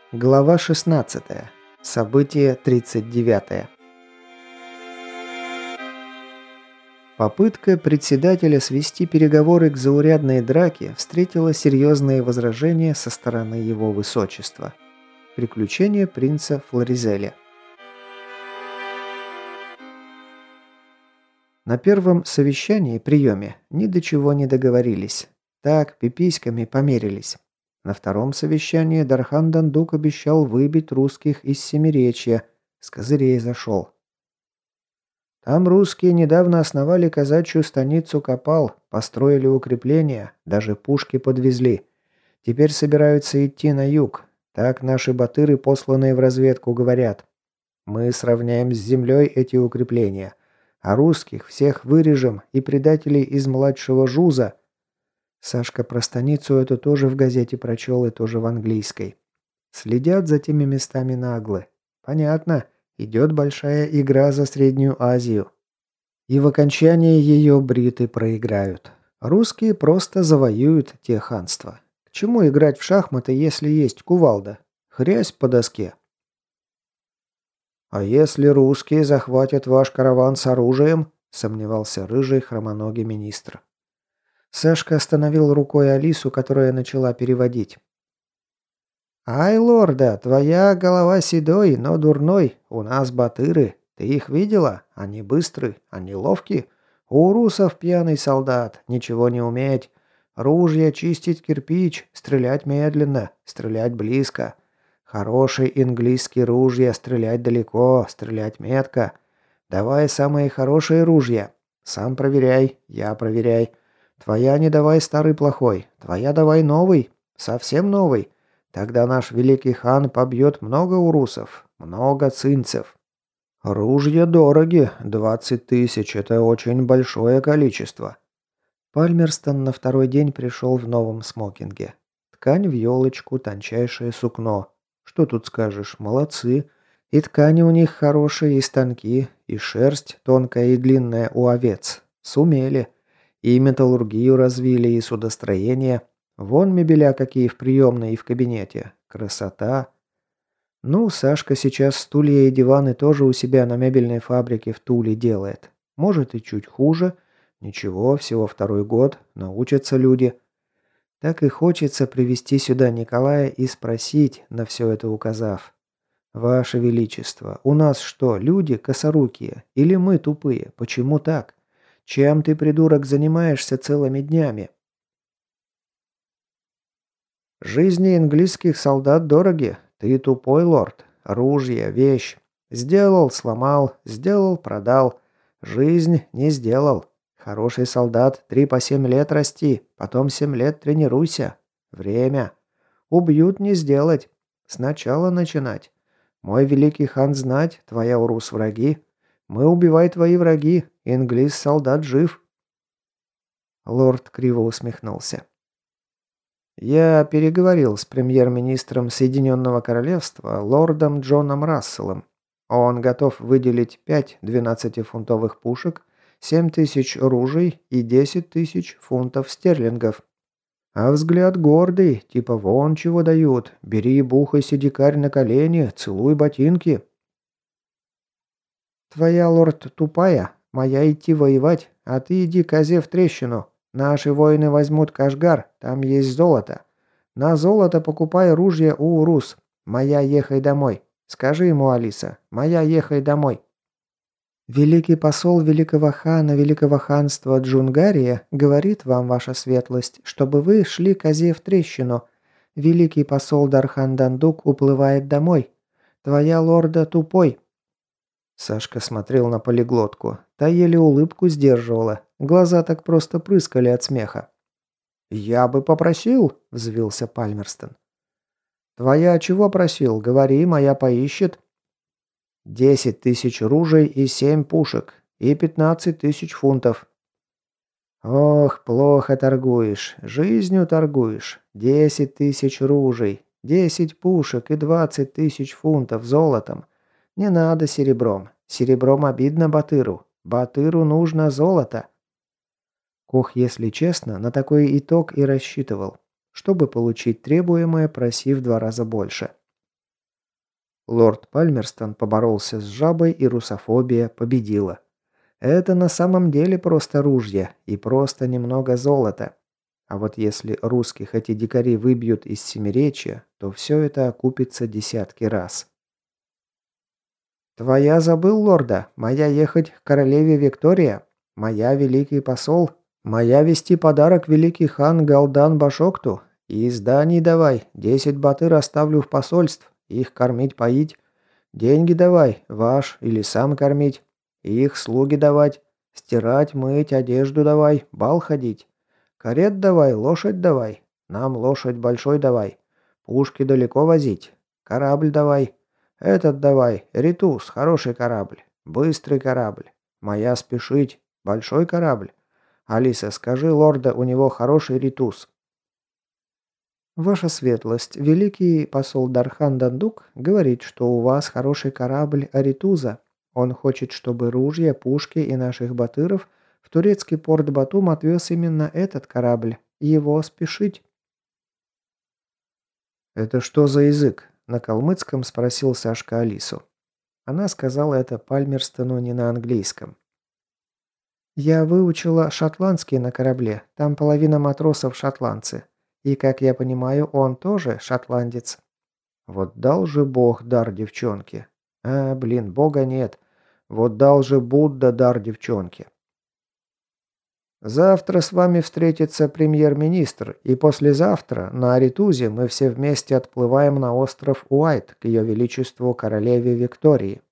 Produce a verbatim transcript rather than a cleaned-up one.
Глава шестнадцатая. Событие тридцать девятое. Попытка председателя свести переговоры к заурядной драке встретила серьезные возражения со стороны его высочества. Приключения принца Флоризеля. На первом совещании приеме ни до чего не договорились. Так, пиписьками померились. На втором совещании Дархан Дандук обещал выбить русских из Семиречья, с козырей зашел. Там русские недавно основали казачью станицу Копал, построили укрепления, даже пушки подвезли. Теперь собираются идти на юг. Так наши батыры, посланные в разведку, говорят. Мы сравняем с землей эти укрепления, а русских всех вырежем и предателей из младшего жуза. Сашка про станицу эту тоже в газете прочел и тоже в английской. Следят за теми местами наглы. Понятно, идет большая игра за Среднюю Азию. И в окончании ее бриты проиграют. Русские просто завоюют те ханства. К чему играть в шахматы, если есть кувалда? Хрясь по доске. «А если русские захватят ваш караван с оружием?» – сомневался рыжий хромоногий министр. Сашка остановил рукой Алису, которая начала переводить. «Ай, лорда, твоя голова седой, но дурной. У нас батыры. Ты их видела? Они быстры, они ловки. У русов пьяный солдат, ничего не уметь. Ружья чистить кирпич, стрелять медленно, стрелять близко. Хороший английский ружья, стрелять далеко, стрелять метко. Давай самые хорошие ружья. Сам проверяй, я проверяй. Твоя не давай старый плохой, твоя давай новый, совсем новый. Тогда наш великий хан побьет много урусов, много цинцев. Ружья дороги, двадцать тысяч, это очень большое количество». Пальмерстон на второй день пришел в новом смокинге. Ткань в елочку, тончайшее сукно. Что тут скажешь, молодцы. И ткани у них хорошие, и станки, и шерсть тонкая и длинная у овец. Сумели. И металлургию развили, и судостроение. Вон мебеля какие в приемной и в кабинете. Красота. Ну, Сашка сейчас стулья и диваны тоже у себя на мебельной фабрике в Туле делает. Может и чуть хуже. Ничего, всего второй год. Научатся люди. Так и хочется привести сюда Николая и спросить, на все это указав. «Ваше Величество, у нас что, люди косорукие? Или мы тупые? Почему так? Чем ты, придурок, занимаешься целыми днями?» «Жизни английских солдат дороги. Ты тупой, лорд. Ружья, вещь. Сделал, сломал, сделал, продал. Жизнь не сделал. Хороший солдат, три по семь лет расти, потом семь лет тренируйся. Время. Убьют не сделать. Сначала начинать. Мой великий хан знать, твоя урус враги. Мы убивай твои враги. Инглис солдат жив». Лорд криво усмехнулся. «Я переговорил с премьер-министром Соединенного Королевства, лордом Джоном Расселом. Он готов выделить пять двенадцатифунтовых пушек, семь тысяч ружей и десять тысяч фунтов стерлингов. А взгляд гордый, типа вон чего дают. Бери, бухайся, дикарь, на колени, целуй ботинки». «Твоя, лорд, тупая, моя идти воевать, а ты иди козе в трещину. Наши воины возьмут Кашгар, там есть золото. На золото покупай ружья у урус. Моя ехай домой. Скажи ему, Алиса, моя ехай домой». «Великий посол великого хана великого ханства Джунгария говорит вам, ваша светлость, чтобы вы шли козе в трещину. Великий посол Дархан Дандук уплывает домой. Твоя лорда тупой». Сашка смотрел на полиглотку. Та еле улыбку сдерживала. Глаза так просто прыскали от смеха. «Я бы попросил», — взвился Пальмерстон. «Твоя чего просил? Говори, моя поищет». «Десять тысяч ружей и семь пушек. И пятнадцать тысяч фунтов». «Ох, плохо торгуешь. Жизнью торгуешь. Десять тысяч ружей, десять пушек и двадцать тысяч фунтов золотом. Не надо серебром. Серебром обидно Батыру. Батыру нужно золото». Кох, если честно, на такой итог и рассчитывал. Чтобы получить требуемое, просив в два раза больше. Лорд Пальмерстон поборолся с жабой, и русофобия победила. Это на самом деле просто ружья и просто немного золота. А вот если русских эти дикари выбьют из семиречья, то все это окупится десятки раз. «Твоя забыл, лорда? Моя ехать к королеве Виктория? Моя великий посол? Моя вести подарок великий хан Галдан Башокту? И изданий давай, десять батыр оставлю в посольств, их кормить-поить. Деньги давай, ваш или сам кормить. Их слуги давать, стирать, мыть, одежду давай, бал ходить. Карет давай, лошадь давай, нам лошадь большой давай. Пушки далеко возить, корабль давай. Этот давай, Ритус, хороший корабль, быстрый корабль. Моя спешить, большой корабль. Алиса, скажи лорда, у него хороший Ритус». «Ваша светлость, великий посол Дархан Дандук говорит, что у вас хороший корабль Аритуза. Он хочет, чтобы ружья, пушки и наших батыров в турецкий порт Батум отвез именно этот корабль. Его спешить». «Это что за язык?» – на калмыцком спросил Сашка Алису. Она сказала это Пальмерстону не на английском. «Я выучила шотландский на корабле. Там половина матросов шотландцы. И, как я понимаю, он тоже шотландец». Вот дал же Бог дар девчонке. А, блин, Бога нет. Вот дал же Будда дар девчонке. «Завтра с вами встретится премьер-министр, и послезавтра на Аритузе мы все вместе отплываем на остров Уайт к ее величеству королеве Виктории.